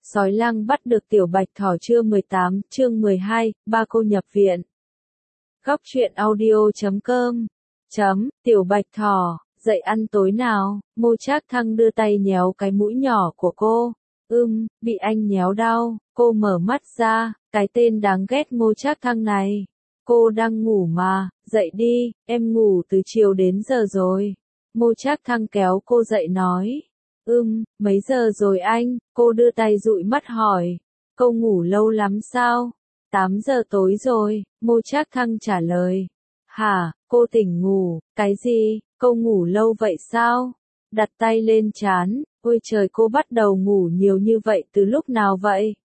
Sói lang bắt được tiểu bạch thỏ chương 18, chương 12, ba cô nhập viện. Góc truyện audio.com Tiểu bạch thỏ, dậy ăn tối nào, Ngô Trác Thăng đưa tay nhéo cái mũi nhỏ của cô. Bị anh nhéo đau, cô mở mắt ra, cái tên đáng ghét Ngô Trác Thăng này. Cô đang ngủ mà, dậy đi, em ngủ từ chiều đến giờ rồi. Ngô Trác Thăng kéo cô dậy nói. Mấy giờ rồi anh? Cô đưa tay dụi mắt hỏi. Cô ngủ lâu lắm sao? 8 giờ tối rồi, Ngô Trác Thăng trả lời. Hả, cô tỉnh ngủ, cái gì? Cô ngủ lâu vậy sao? Đặt tay lên trán, ôi trời, cô bắt đầu ngủ nhiều như vậy từ lúc nào vậy?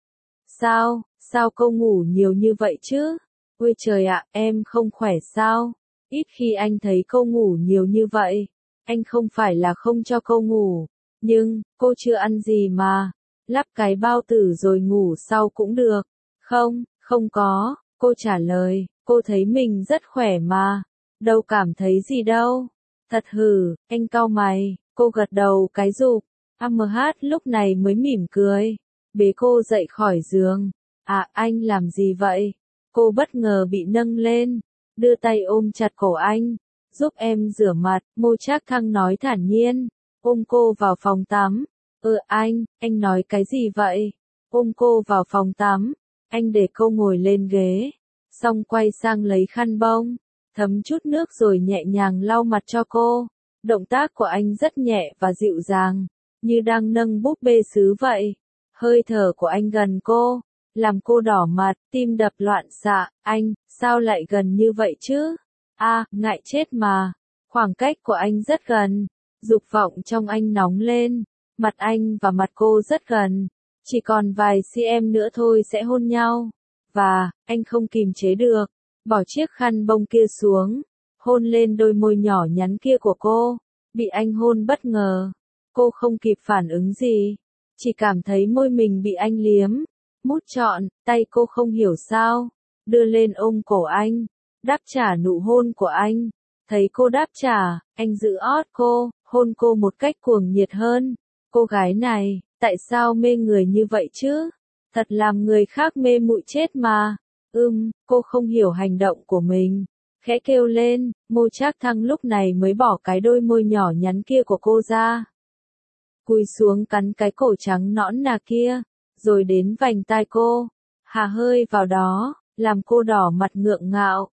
Sao cô ngủ nhiều như vậy chứ? Ôi trời ạ, em không khỏe sao? Ít khi anh thấy cô ngủ nhiều như vậy. Anh không phải là không cho cô ngủ, nhưng, cô chưa ăn gì mà. Lắp cái bao tử rồi ngủ sau cũng được. Không có, cô trả lời, cô thấy mình rất khỏe mà. Đâu cảm thấy gì đâu. Thật hử, anh cau mày, cô gật đầu cái rụp. AMH lúc này mới mỉm cười. Bế cô dậy khỏi giường. À, anh làm gì vậy? Cô bất ngờ bị nâng lên, đưa tay ôm chặt cổ anh. Giúp em rửa mặt, Ngô Trác Thăng nói thản nhiên. Ôm cô vào phòng tắm. Anh nói cái gì vậy? Ôm cô vào phòng tắm. Anh để cô ngồi lên ghế. Xong quay sang lấy khăn bông, thấm chút nước rồi nhẹ nhàng lau mặt cho cô. Động tác của anh rất nhẹ và dịu dàng, như đang nâng búp bê sứ vậy. Hơi thở của anh gần cô, làm cô đỏ mặt, tim đập loạn xạ. Anh, sao lại gần như vậy chứ? Ngại chết mà. Khoảng cách của anh rất gần. Dục vọng trong anh nóng lên. Mặt anh và mặt cô rất gần. Chỉ còn vài cm nữa thôi sẽ hôn nhau. Và, anh không kìm chế được. Bỏ chiếc khăn bông kia xuống. Hôn lên đôi môi nhỏ nhắn kia của cô. Bị anh hôn bất ngờ. Cô không kịp phản ứng gì. Chỉ cảm thấy môi mình bị anh liếm. Mút trọn, tay cô không hiểu sao. Đưa lên ôm cổ anh. Đáp trả nụ hôn của anh. Thấy cô đáp trả, anh giữ ót cô, hôn cô một cách cuồng nhiệt hơn. Cô gái này, tại sao mê người như vậy chứ? Thật làm người khác mê muội chết mà. Cô không hiểu hành động của mình. Khẽ kêu lên, Ngô Trác Thăng lúc này mới bỏ cái đôi môi nhỏ nhắn kia của cô ra. Cúi xuống cắn cái cổ trắng nõn nà kia, rồi đến vành tai cô. Hà hơi vào đó, làm cô đỏ mặt ngượng ngạo.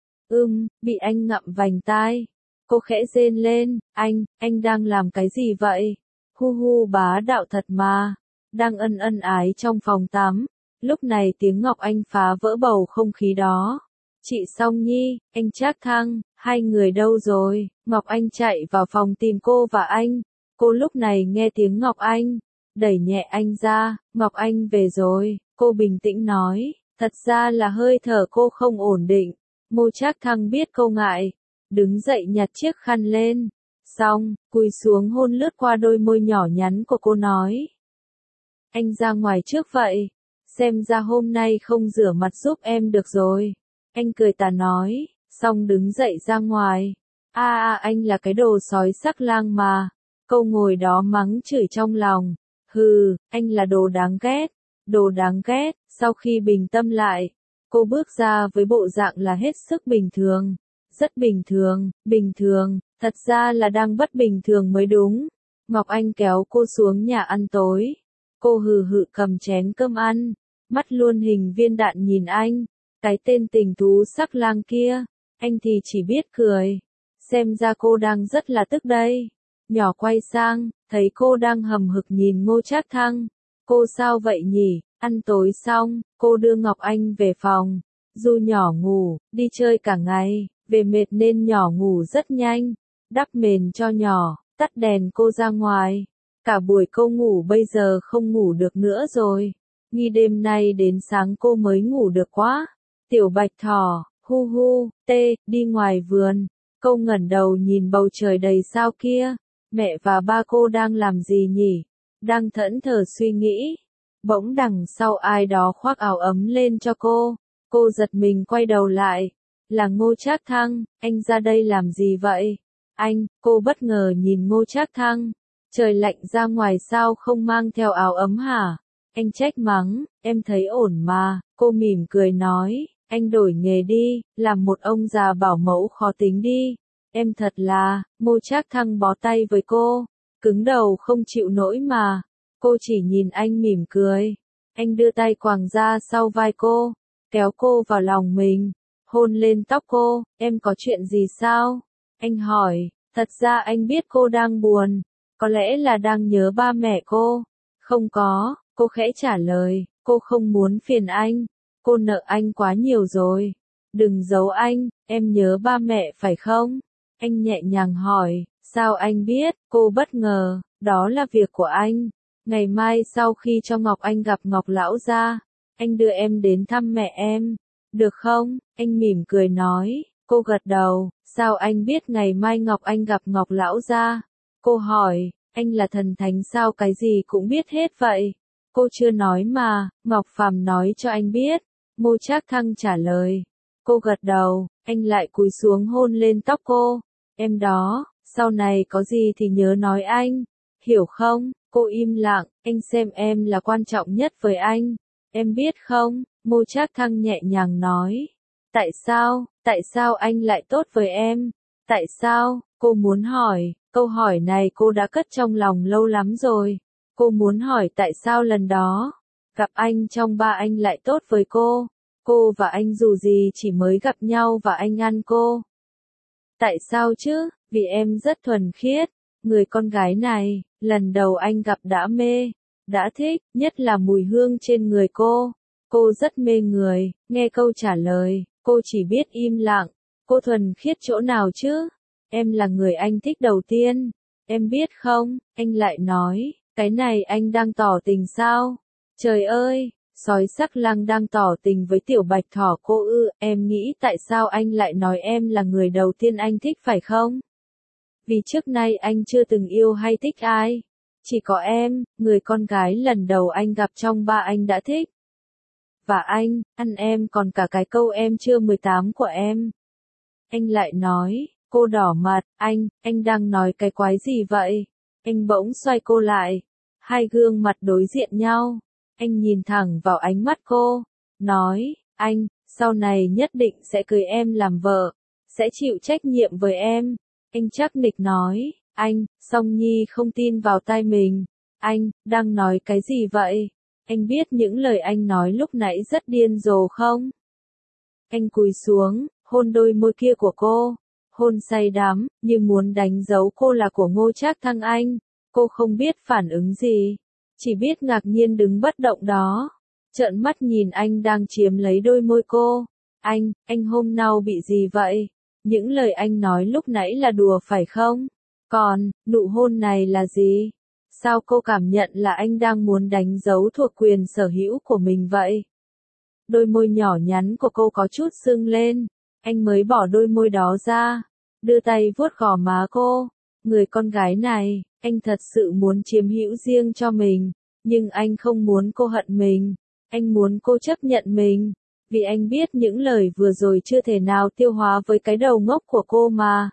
Bị anh ngậm vành tai. Cô khẽ rên lên, anh đang làm cái gì vậy? Hu bá đạo thật mà. Đang ân ái trong phòng tắm. Lúc này tiếng Ngọc Anh phá vỡ bầu không khí đó. Chị Song Nhi, anh Trác Thăng, hai người đâu rồi? Ngọc Anh chạy vào phòng tìm cô và anh. Cô lúc này nghe tiếng Ngọc Anh, đẩy nhẹ anh ra. Ngọc Anh về rồi, cô bình tĩnh nói. Thật ra là hơi thở cô không ổn định. Ngô Trác Thăng biết cô ngại, đứng dậy nhặt chiếc khăn lên. Xong, cúi xuống hôn lướt qua đôi môi nhỏ nhắn của cô nói. Anh ra ngoài trước vậy. Xem ra hôm nay không rửa mặt giúp em được rồi. Anh cười tà nói, xong đứng dậy ra ngoài. Anh là cái đồ sói sắc lang mà. Cô ngồi đó mắng chửi trong lòng. Anh là đồ đáng ghét. Đồ đáng ghét. Sau khi bình tâm lại, cô bước ra với bộ dạng là hết sức bình thường. Rất bình thường, thật ra là đang bất bình thường mới đúng. Ngọc Anh kéo cô xuống nhà ăn tối. Cô hừ cầm chén cơm ăn, mắt luôn hình viên đạn nhìn anh. Cái tên tình thú sắc lang kia, anh thì chỉ biết cười. Xem ra cô đang rất là tức đây. Nhỏ quay sang, thấy cô đang hầm hực nhìn Ngô Trác Thăng. Cô sao vậy nhỉ? Ăn tối xong, cô đưa Ngọc Anh về phòng. Du nhỏ ngủ, đi chơi cả ngày, về mệt nên nhỏ ngủ rất nhanh. Đắp mền cho nhỏ, tắt đèn cô ra ngoài. Cả buổi cô ngủ bây giờ không ngủ được nữa rồi. Nghi đêm nay đến sáng cô mới ngủ được quá. Tiểu bạch thỏ, đi ngoài vườn. Cô ngẩng đầu nhìn bầu trời đầy sao kia. Mẹ và ba cô đang làm gì nhỉ? Đang thẫn thờ suy nghĩ. Bỗng đằng sau ai đó khoác áo ấm lên cho cô. Cô giật mình quay đầu lại. Là Ngô Trác Thăng, anh ra đây làm gì vậy? Cô bất ngờ nhìn Ngô Trác Thăng. Trời lạnh ra ngoài sao không mang theo áo ấm hả? Anh trách mắng, em thấy ổn mà, cô mỉm cười nói, anh đổi nghề đi, làm một ông già bảo mẫu khó tính đi. Em thật là, Ngô Trác Thăng bó tay với cô, cứng đầu không chịu nổi mà. Cô chỉ nhìn anh mỉm cười. Anh đưa tay quàng ra sau vai cô, kéo cô vào lòng mình, hôn lên tóc cô, em có chuyện gì sao? Anh hỏi, thật ra anh biết cô đang buồn, có lẽ là đang nhớ ba mẹ cô. Không có, cô khẽ trả lời, cô không muốn phiền anh, cô nợ anh quá nhiều rồi. Đừng giấu anh, em nhớ ba mẹ phải không? Anh nhẹ nhàng hỏi, sao anh biết? Cô bất ngờ, đó là việc của anh. Ngày mai sau khi cho Ngọc Anh gặp Ngọc Lão gia, anh đưa em đến thăm mẹ em. Được không? Anh mỉm cười nói. Cô gật đầu. Sao anh biết ngày mai Ngọc Anh gặp Ngọc Lão gia? Cô hỏi. Anh là thần thánh sao cái gì cũng biết hết vậy? Cô chưa nói mà, Ngọc Phàm nói cho anh biết. Ngô Trác Thăng trả lời. Cô gật đầu. Anh lại cúi xuống hôn lên tóc cô. Em đó, sau này có gì thì nhớ nói anh. Hiểu không? Cô im lặng, anh xem em là quan trọng nhất với anh. Em biết không? Ngô Trác Thăng nhẹ nhàng nói. Tại sao anh lại tốt với em? Tại sao? Cô muốn hỏi, câu hỏi này cô đã cất trong lòng lâu lắm rồi. Cô muốn hỏi tại sao lần đó, gặp anh trong ba anh lại tốt với cô. Cô và anh dù gì chỉ mới gặp nhau và anh ngăn cô. Tại sao chứ? Vì em rất thuần khiết. Người con gái này, lần đầu anh gặp đã mê, đã thích, nhất là mùi hương trên người cô. Cô rất mê người, nghe câu trả lời, cô chỉ biết im lặng. Cô thuần khiết chỗ nào chứ? Em là người anh thích đầu tiên. Em biết không? Anh lại nói, cái này anh đang tỏ tình sao? Trời ơi, sói sắc lang đang tỏ tình với tiểu bạch thỏ cô ư? Em nghĩ tại sao anh lại nói em là người đầu tiên anh thích phải không? Vì trước nay anh chưa từng yêu hay thích ai. Chỉ có em, người con gái lần đầu anh gặp trong ba anh đã thích. Và anh, ăn em còn cả cái câu em chưa 18 của em. Anh lại nói, cô đỏ mặt, anh đang nói cái quái gì vậy? Anh bỗng xoay cô lại. Hai gương mặt đối diện nhau. Anh nhìn thẳng vào ánh mắt cô. Nói, anh, sau này nhất định sẽ cưới em làm vợ. Sẽ chịu trách nhiệm với em. Anh chắc nịch nói, anh, Song Nhi không tin vào tai mình. Anh, đang nói cái gì vậy? Anh biết những lời anh nói lúc nãy rất điên rồ không? Anh cúi xuống, hôn đôi môi kia của cô. Hôn say đắm, như muốn đánh dấu cô là của Ngô Trác Thăng anh. Cô không biết phản ứng gì. Chỉ biết ngạc nhiên đứng bất động đó. Trợn mắt nhìn anh đang chiếm lấy đôi môi cô. Anh hôm nào bị gì vậy? Những lời anh nói lúc nãy là đùa phải không? Còn, nụ hôn này là gì? Sao cô cảm nhận là anh đang muốn đánh dấu thuộc quyền sở hữu của mình vậy? Đôi môi nhỏ nhắn của cô có chút sưng lên. Anh mới bỏ đôi môi đó ra. Đưa tay vuốt gò má cô. Người con gái này, anh thật sự muốn chiếm hữu riêng cho mình. Nhưng anh không muốn cô hận mình. Anh muốn cô chấp nhận mình. Vì anh biết những lời vừa rồi chưa thể nào tiêu hóa với cái đầu ngốc của cô mà.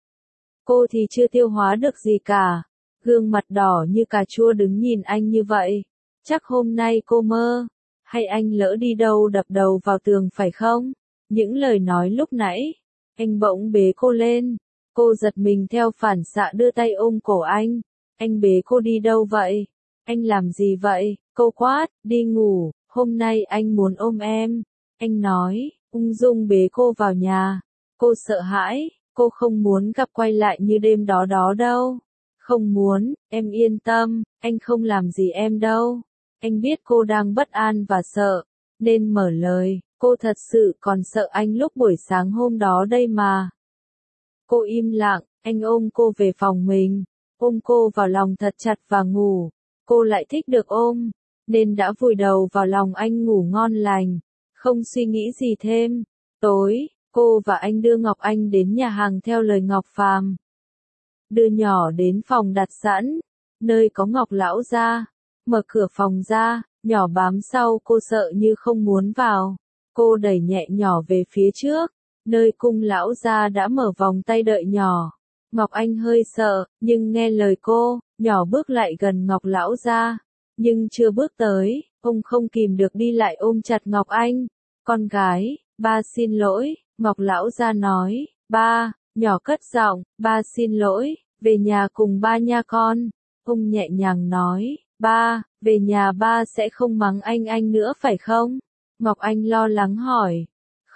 Cô thì chưa tiêu hóa được gì cả. Gương mặt đỏ như cà chua đứng nhìn anh như vậy. Chắc hôm nay cô mơ. Hay anh lỡ đi đâu đập đầu vào tường phải không? Những lời nói lúc nãy. Anh bỗng bế cô lên. Cô giật mình theo phản xạ đưa tay ôm cổ anh. Anh bế cô đi đâu vậy? Anh làm gì vậy? Cô quát, đi ngủ, hôm nay anh muốn ôm em. Anh nói, ung dung bế cô vào nhà. Cô sợ hãi, cô không muốn gặp quay lại như đêm đó đó đâu. Không muốn, em yên tâm, anh không làm gì em đâu. Anh biết cô đang bất an và sợ, nên mở lời, cô thật sự còn sợ anh lúc buổi sáng hôm đó đây mà. Cô im lặng, anh ôm cô về phòng mình, ôm cô vào lòng thật chặt và ngủ. Cô lại thích được ôm, nên đã vùi đầu vào lòng anh ngủ ngon lành, không suy nghĩ gì thêm. Tối, cô và anh đưa Ngọc Anh đến nhà hàng theo lời Ngọc Phàm. Đưa nhỏ đến phòng đặt sẵn, nơi có Ngọc lão gia. Mở cửa phòng ra, nhỏ bám sau cô sợ như không muốn vào. Cô đẩy nhẹ nhỏ về phía trước, nơi cung lão gia đã mở vòng tay đợi nhỏ. Ngọc Anh hơi sợ, nhưng nghe lời cô, nhỏ bước lại gần Ngọc lão gia. Nhưng chưa bước tới, Ông không kìm được đi lại ôm chặt Ngọc Anh. Con gái, ba xin lỗi, Ngọc lão gia nói, ba, nhỏ cất giọng, ba xin lỗi, về nhà cùng ba nha con. Ông nhẹ nhàng nói, ba, về nhà ba sẽ không mắng anh nữa phải không? Ngọc Anh lo lắng hỏi,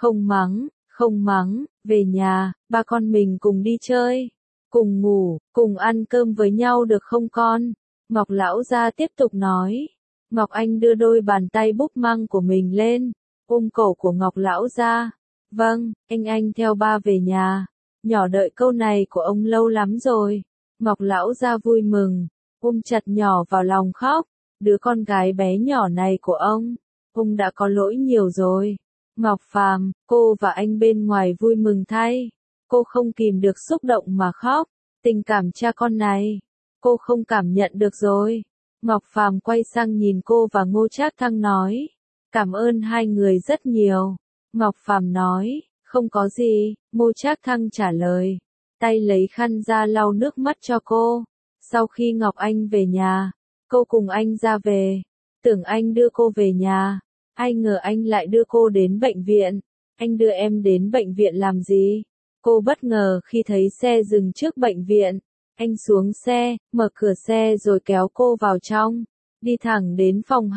không mắng, về nhà, ba con mình cùng đi chơi, cùng ngủ, cùng ăn cơm với nhau được không con? Ngọc lão gia tiếp tục nói. Ngọc Anh đưa đôi bàn tay búp măng của mình lên, ôm cổ của Ngọc lão gia. Vâng, anh theo ba về nhà. Nhỏ đợi câu này của ông lâu lắm rồi. Ngọc lão gia vui mừng, ôm chặt nhỏ vào lòng khóc. Đứa con gái bé nhỏ này của ông đã có lỗi nhiều rồi. Ngọc Phàm, cô và anh bên ngoài vui mừng thay. Cô không kìm được xúc động mà khóc. Tình cảm cha con này, cô không cảm nhận được rồi. Ngọc Phàm quay sang nhìn cô và Ngô Trác Thăng nói, cảm ơn hai người rất nhiều. Ngọc Phàm nói, không có gì, Ngô Trác Thăng trả lời, tay lấy khăn ra lau nước mắt cho cô. Sau khi Ngọc Anh về nhà, cô cùng anh ra về, tưởng anh đưa cô về nhà, ai ngờ anh lại đưa cô đến bệnh viện. Anh đưa em đến bệnh viện làm gì? Cô bất ngờ khi thấy xe dừng trước bệnh viện. Anh xuống xe, mở cửa xe rồi kéo cô vào trong, đi thẳng đến phòng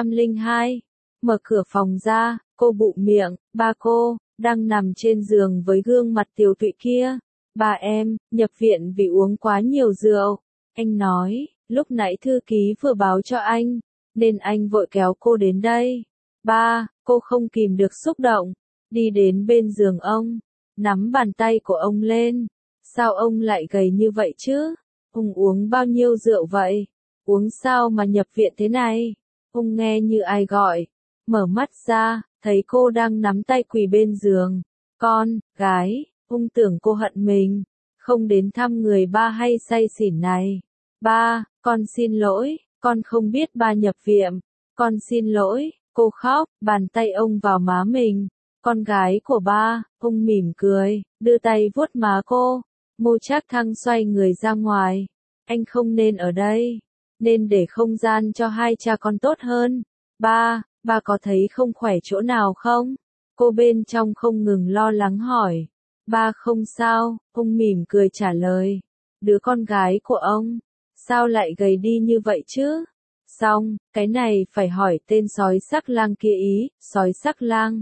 202. Mở cửa phòng ra, cô bụm miệng, ba cô, đang nằm trên giường với gương mặt tiều tụy kia. Ba em, nhập viện vì uống quá nhiều rượu. Anh nói, lúc nãy thư ký vừa báo cho anh, nên anh vội kéo cô đến đây. Ba, cô không kìm được xúc động, đi đến bên giường ông, nắm bàn tay của ông lên. Sao ông lại gầy như vậy chứ? Ông uống bao nhiêu rượu vậy? Uống sao mà nhập viện thế này? Ông nghe như ai gọi. Mở mắt ra, thấy cô đang nắm tay quỳ bên giường. Con, gái, ông tưởng cô hận mình, không đến thăm người ba hay say xỉn này. Ba, con xin lỗi, con không biết ba nhập viện. Con xin lỗi, cô khóc, bàn tay ông vào má mình. Con gái của ba, ông mỉm cười, đưa tay vuốt má cô. Ngô Trác Thăng xoay người ra ngoài. Anh không nên ở đây, nên để không gian cho hai cha con tốt hơn. Ba có thấy không khỏe chỗ nào không? Cô bên trong không ngừng lo lắng hỏi. Ba không sao, ông mỉm cười trả lời. Đứa con gái của ông, sao lại gầy đi như vậy chứ? Xong, cái này phải hỏi tên sói sắc lang kia ý, sói sắc lang.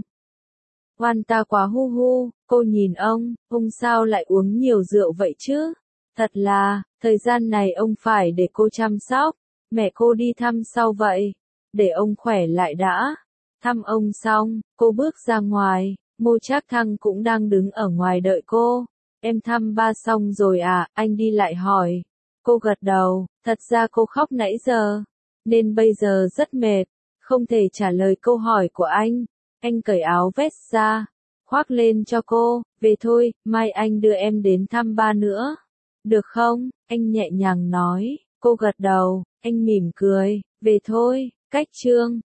Oan ta quá hu hu, cô nhìn ông sao lại uống nhiều rượu vậy chứ? Thật là, thời gian này ông phải để cô chăm sóc, mẹ cô đi thăm sau vậy, để ông khỏe lại đã. Thăm ông xong, cô bước ra ngoài, Ngô Trác Thăng cũng đang đứng ở ngoài đợi cô. Em thăm ba xong rồi à? Anh đi lại hỏi. Cô gật đầu, thật ra cô khóc nãy giờ, nên bây giờ rất mệt, không thể trả lời câu hỏi của anh. Anh cởi áo vest ra, khoác lên cho cô, về thôi, mai anh đưa em đến thăm ba nữa. Được không? Anh nhẹ nhàng nói, cô gật đầu, anh mỉm cười, về thôi, cách chương.